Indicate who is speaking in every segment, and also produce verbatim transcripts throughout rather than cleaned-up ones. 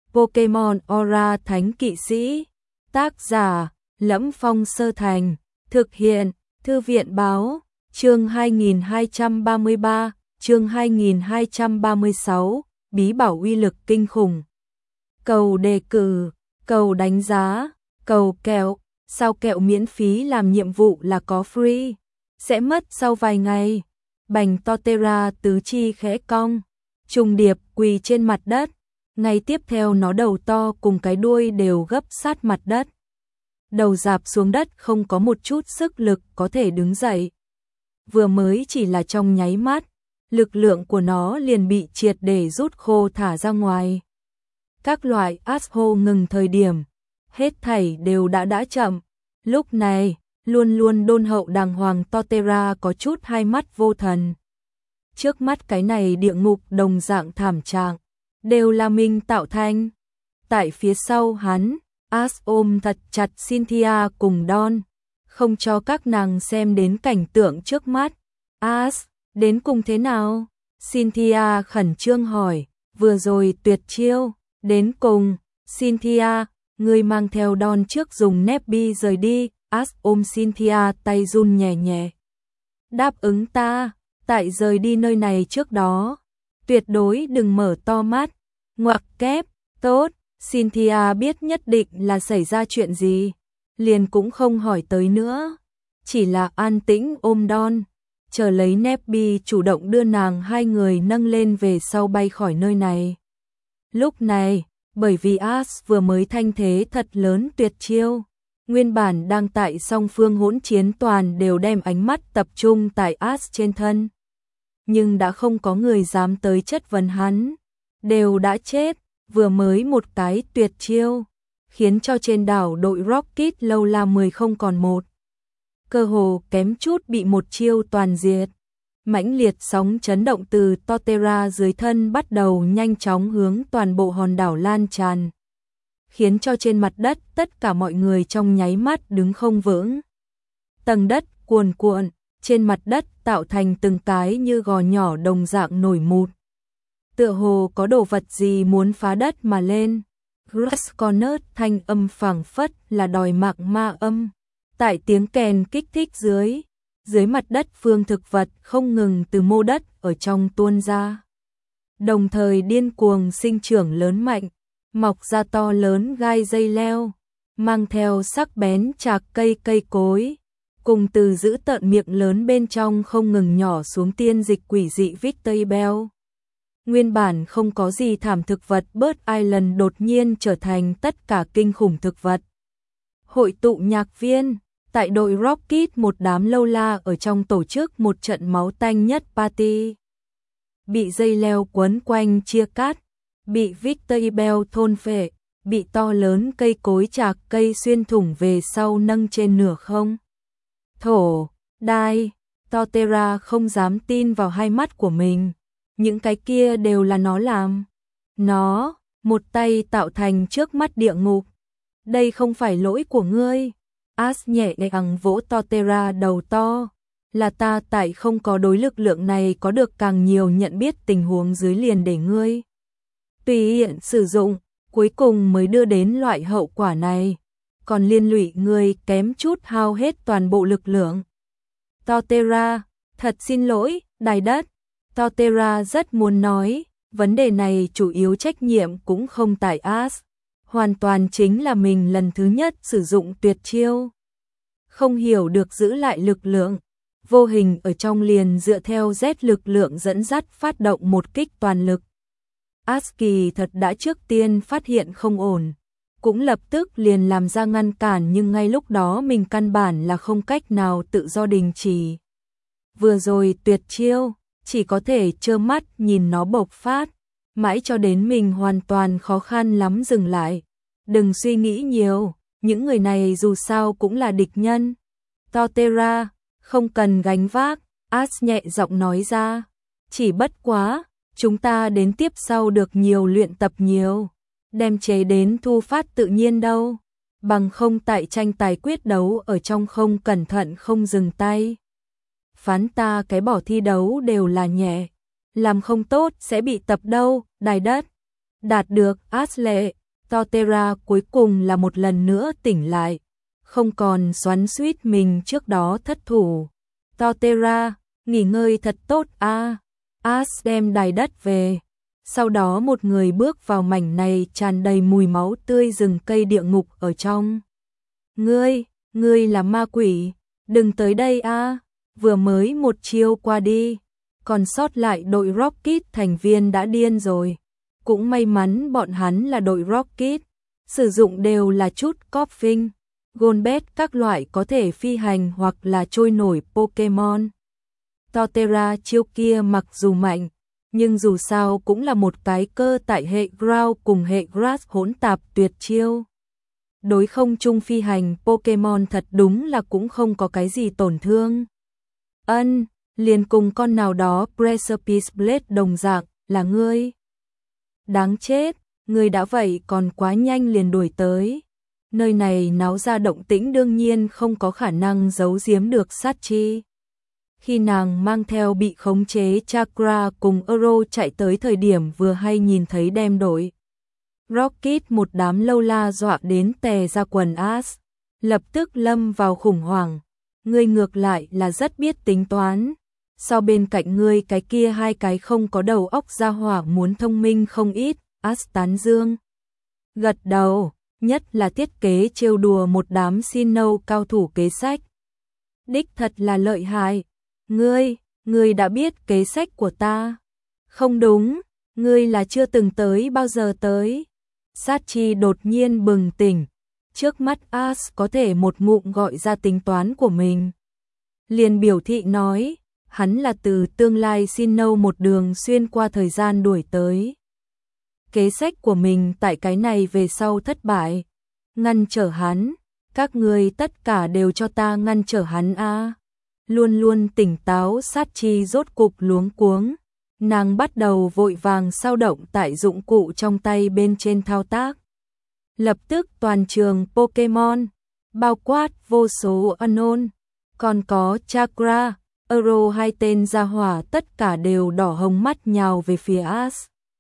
Speaker 1: Pokemon Aura Thánh Kỵ Sĩ. Tác giả: Lẫm Phong Sơ Thành. Thực hiện: Thư viện báo. Chương hai nghìn hai trăm ba mươi ba, chương hai nghìn hai trăm ba mươi sáu, bí bảo uy lực kinh khủng. Cầu đề cử, cầu đánh giá, cầu kẹo, sao kẹo miễn phí làm nhiệm vụ là có free, sẽ mất sau vài ngày. Bành Torterra tứ chi khẽ cong, trùng điệp quỳ trên mặt đất, ngay tiếp theo nó đầu to cùng cái đuôi đều gấp sát mặt đất. Đầu rạp xuống đất không có một chút sức lực có thể đứng dậy. Vừa mới chỉ là trong nháy mắt, lực lượng của nó liền bị triệt để rút khô thả ra ngoài. Các loại asshole ngừng thời điểm, hết thảy đều đã đã chậm. Lúc này, luôn luôn đôn hậu đàng hoàng Torterra có chút hai mắt vô thần. Trước mắt cái này địa ngục đồng dạng thảm trạng, đều là mình tạo thành. Tại phía sau hắn, Ash ôm thật chặt Cynthia cùng Dawn, không cho các nàng xem đến cảnh tượng trước mắt. Ash, đến cùng thế nào? Cynthia khẩn trương hỏi, vừa rồi tuyệt chiêu, đến cùng. Cynthia, người mang theo Dawn trước dùng Nebby rời đi. Ash ôm Cynthia tay run nhẹ nhẹ. Đáp ứng ta, tại rời đi nơi này trước đó, tuyệt đối đừng mở to mắt. Ngoặc kép, tốt. Cynthia biết nhất định là xảy ra chuyện gì, liền cũng không hỏi tới nữa, chỉ là an tĩnh ôm Dawn, chờ lấy Nebby chủ động đưa nàng hai người nâng lên về sau bay khỏi nơi này. Lúc này, bởi vì Ash vừa mới thanh thế thật lớn tuyệt chiêu, nguyên bản đang tại song phương hỗn chiến toàn đều đem ánh mắt tập trung tại Ash trên thân. Nhưng đã không có người dám tới chất vấn hắn, đều đã chết. Vừa mới một cái tuyệt chiêu, khiến cho trên đảo đội Rocket lâu la mười không còn một. Cơ hồ kém chút bị một chiêu toàn diệt. Mãnh liệt sóng chấn động từ Torterra dưới thân bắt đầu nhanh chóng hướng toàn bộ hòn đảo lan tràn, khiến cho trên mặt đất tất cả mọi người trong nháy mắt đứng không vững. Tầng đất cuồn cuộn, trên mặt đất tạo thành từng cái như gò nhỏ đồng dạng nổi mụt. Tựa hồ có đồ vật gì muốn phá đất mà lên. Grasconnet thanh âm phảng phất là đòi mạng ma âm. Tại tiếng kèn kích thích dưới, dưới mặt đất phương thực vật không ngừng từ mô đất ở trong tuôn ra. Đồng thời điên cuồng sinh trưởng lớn mạnh, mọc ra to lớn gai dây leo, mang theo sắc bén chạc cây cây cối, cùng từ giữ tợn miệng lớn bên trong không ngừng nhỏ xuống tiên dịch quỷ dị Victory Bell. Nguyên bản không có gì thảm thực vật Bird Island đột nhiên trở thành tất cả kinh khủng thực vật. Hội tụ nhạc viên, tại đội Rocket một đám lâu la ở trong tổ chức một trận máu tanh nhất party. Bị dây leo quấn quanh chia cắt, bị Victory Bell thôn phệ, bị to lớn cây cối chạc cây xuyên thủng về sau nâng trên nửa không. Thổ, đai, Torterra không dám tin vào hai mắt của mình. Những cái kia đều là nó làm. Nó, một tay tạo thành trước mắt địa ngục. Đây không phải lỗi của ngươi. Ash nhẹ nhàng vỗ Torterra đầu to. Là ta tại không có đối lực lượng này có được càng nhiều nhận biết tình huống dưới liền để ngươi tùy tiện sử dụng, cuối cùng mới đưa đến loại hậu quả này. Còn liên lụy ngươi kém chút hao hết toàn bộ lực lượng. Torterra, thật xin lỗi, đài đất. Torterra rất muốn nói, vấn đề này chủ yếu trách nhiệm cũng không tại Ash, hoàn toàn chính là mình lần thứ nhất sử dụng tuyệt chiêu. Không hiểu được giữ lại lực lượng, vô hình ở trong liền dựa theo Z lực lượng dẫn dắt phát động một kích toàn lực. Ash kỳ thật đã trước tiên phát hiện không ổn, cũng lập tức liền làm ra ngăn cản nhưng ngay lúc đó mình căn bản là không cách nào tự do đình chỉ. Vừa rồi tuyệt chiêu, chỉ có thể trơ mắt nhìn nó bộc phát, mãi cho đến mình hoàn toàn khó khăn lắm dừng lại. Đừng suy nghĩ nhiều, những người này dù sao cũng là địch nhân. Torterra, không cần gánh vác, Ash nhẹ giọng nói ra. Chỉ bất quá, chúng ta đến tiếp sau được nhiều luyện tập nhiều, đem chế đến thu phát tự nhiên đâu. Bằng không tại tranh tài quyết đấu ở trong không cẩn thận không dừng tay. Phán ta cái bỏ thi đấu đều là nhẹ, làm không tốt sẽ bị tập đâu, đài đất. Đạt được, Ashley, Torterra cuối cùng là một lần nữa tỉnh lại, không còn xoắn xuýt mình trước đó thất thủ. Torterra, nghỉ ngơi thật tốt a. As đem đài đất về. Sau đó một người bước vào mảnh này tràn đầy mùi máu tươi rừng cây địa ngục ở trong. Ngươi, ngươi là ma quỷ, đừng tới đây a. Vừa mới một chiêu qua đi, còn sót lại đội Rocket thành viên đã điên rồi. Cũng may mắn bọn hắn là đội Rocket, sử dụng đều là chút Koffing, Golbat các loại có thể phi hành hoặc là trôi nổi Pokemon. Torterra chiêu kia mặc dù mạnh, nhưng dù sao cũng là một cái cơ tại hệ Ground cùng hệ Grass hỗn tạp tuyệt chiêu. Đối không trung phi hành Pokemon thật đúng là cũng không có cái gì tổn thương. Ân, liền cùng con nào đó Precipice Blade đồng dạng, là ngươi. Đáng chết, ngươi đã vậy còn quá nhanh liền đuổi tới. Nơi này náo ra động tĩnh đương nhiên không có khả năng giấu giếm được sát chi. Khi nàng mang theo bị khống chế Chakra cùng Euro chạy tới thời điểm vừa hay nhìn thấy đem đội Rocket một đám lâu la dọa đến tè ra quần As, lập tức lâm vào khủng hoảng. Ngươi ngược lại là rất biết tính toán, sau bên cạnh ngươi cái kia hai cái không có đầu óc ra hỏa muốn thông minh không ít. As tán dương, gật đầu, nhất là thiết kế trêu đùa một đám Sinnoh cao thủ kế sách. Đích thật là lợi hại. Ngươi, ngươi đã biết kế sách của ta. Không đúng, ngươi là chưa từng tới bao giờ tới. Sát chi đột nhiên bừng tỉnh. Trước mắt As có thể một ngụm gọi ra tính toán của mình. Liền biểu thị nói, hắn là từ tương lai Sinnoh một đường xuyên qua thời gian đuổi tới. Kế sách của mình tại cái này về sau thất bại. Ngăn trở hắn, các ngươi tất cả đều cho ta ngăn trở hắn a. Luôn luôn tỉnh táo sát chi rốt cục luống cuống. Nàng bắt đầu vội vàng sao động tại dụng cụ trong tay bên trên thao tác. Lập tức toàn trường Pokemon, bao quát vô số Unknown, còn có Chakra, Euro hai tên gia hỏa tất cả đều đỏ hồng mắt nhào về phía As.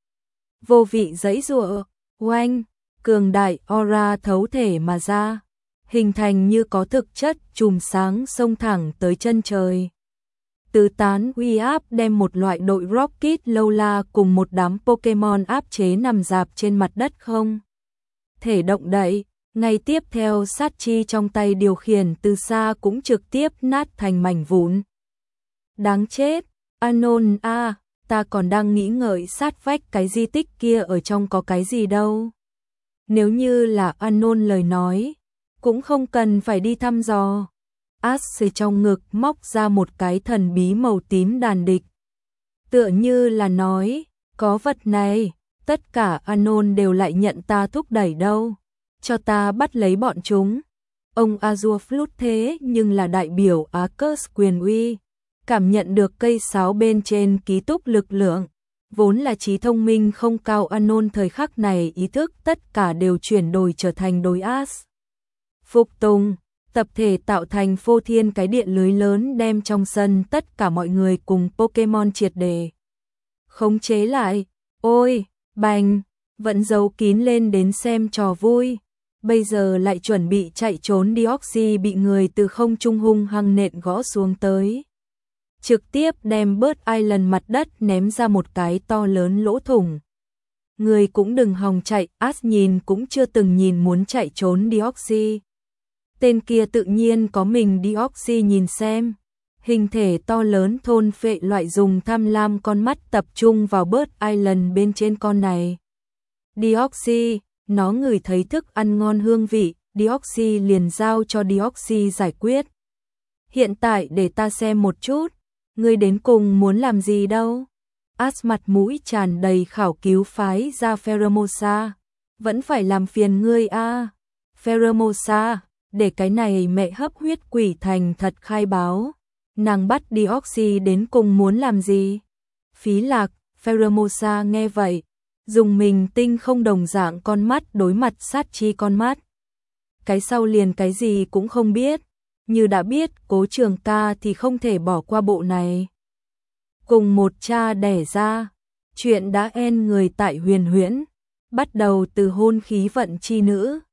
Speaker 1: Vô vị giãy giụa, oanh, cường đại aura thấu thể mà ra, hình thành như có thực chất chùm sáng xông thẳng tới chân trời. Tứ tán uy áp đem một loại đội Rocket lâu la cùng một đám Pokemon áp chế nằm dạp trên mặt đất không thể động đậy. Ngay tiếp theo sát chi trong tay điều khiển từ xa cũng trực tiếp nát thành mảnh vụn. Đáng chết, Anon a, ta còn đang nghĩ ngợi sát vách cái di tích kia ở trong có cái gì đâu. Nếu như là Anon lời nói, cũng không cần phải đi thăm dò. As trong ngực móc ra một cái thần bí màu tím đàn địch. Tựa như là nói, có vật này, tất cả Anon đều lại nhận ta thúc đẩy đâu. Cho ta bắt lấy bọn chúng. Ông Azure Flute thế nhưng là đại biểu Arceus quyền uy. Cảm nhận được cây sáo bên trên ký túc lực lượng. Vốn là trí thông minh không cao Anon thời khắc này ý thức tất cả đều chuyển đổi trở thành đối As. Phục tùng, tập thể tạo thành phô thiên cái điện lưới lớn đem trong sân tất cả mọi người cùng Pokemon triệt đề khống chế lại. Ôi, bành, vẫn giấu kín lên đến xem trò vui. Bây giờ lại chuẩn bị chạy trốn Deoxys bị người từ không trung hung hăng nện gõ xuống tới. Trực tiếp đem Bird Island mặt đất ném ra một cái to lớn lỗ thủng. Người cũng đừng hòng chạy, As nhìn cũng chưa từng nhìn muốn chạy trốn Deoxys. Tên kia tự nhiên có mình Deoxys nhìn xem. Hình thể to lớn thôn phệ loại dùng tham lam con mắt tập trung vào Bird Island bên trên con này. Deoxys, nó ngửi thấy thức ăn ngon hương vị, Deoxys liền giao cho Deoxys giải quyết. Hiện tại để ta xem một chút, ngươi đến cùng muốn làm gì đâu. As mặt mũi tràn đầy khảo cứu phái ra Pheromosa. Vẫn phải làm phiền ngươi a. À. Pheromosa, để cái này mẹ hấp huyết quỷ thành thật khai báo. Nàng bắt Deoxys đến cùng muốn làm gì? Phí lạc, Pheromosa nghe vậy, dùng mình tinh không đồng dạng con mắt đối mặt sát chi con mắt. Cái sau liền cái gì cũng không biết, như đã biết Cố Trường Ca thì không thể bỏ qua bộ này. Cùng một cha đẻ ra, chuyện đã en người tại Huyền Huyễn, bắt đầu từ hôn khí vận chi nữ.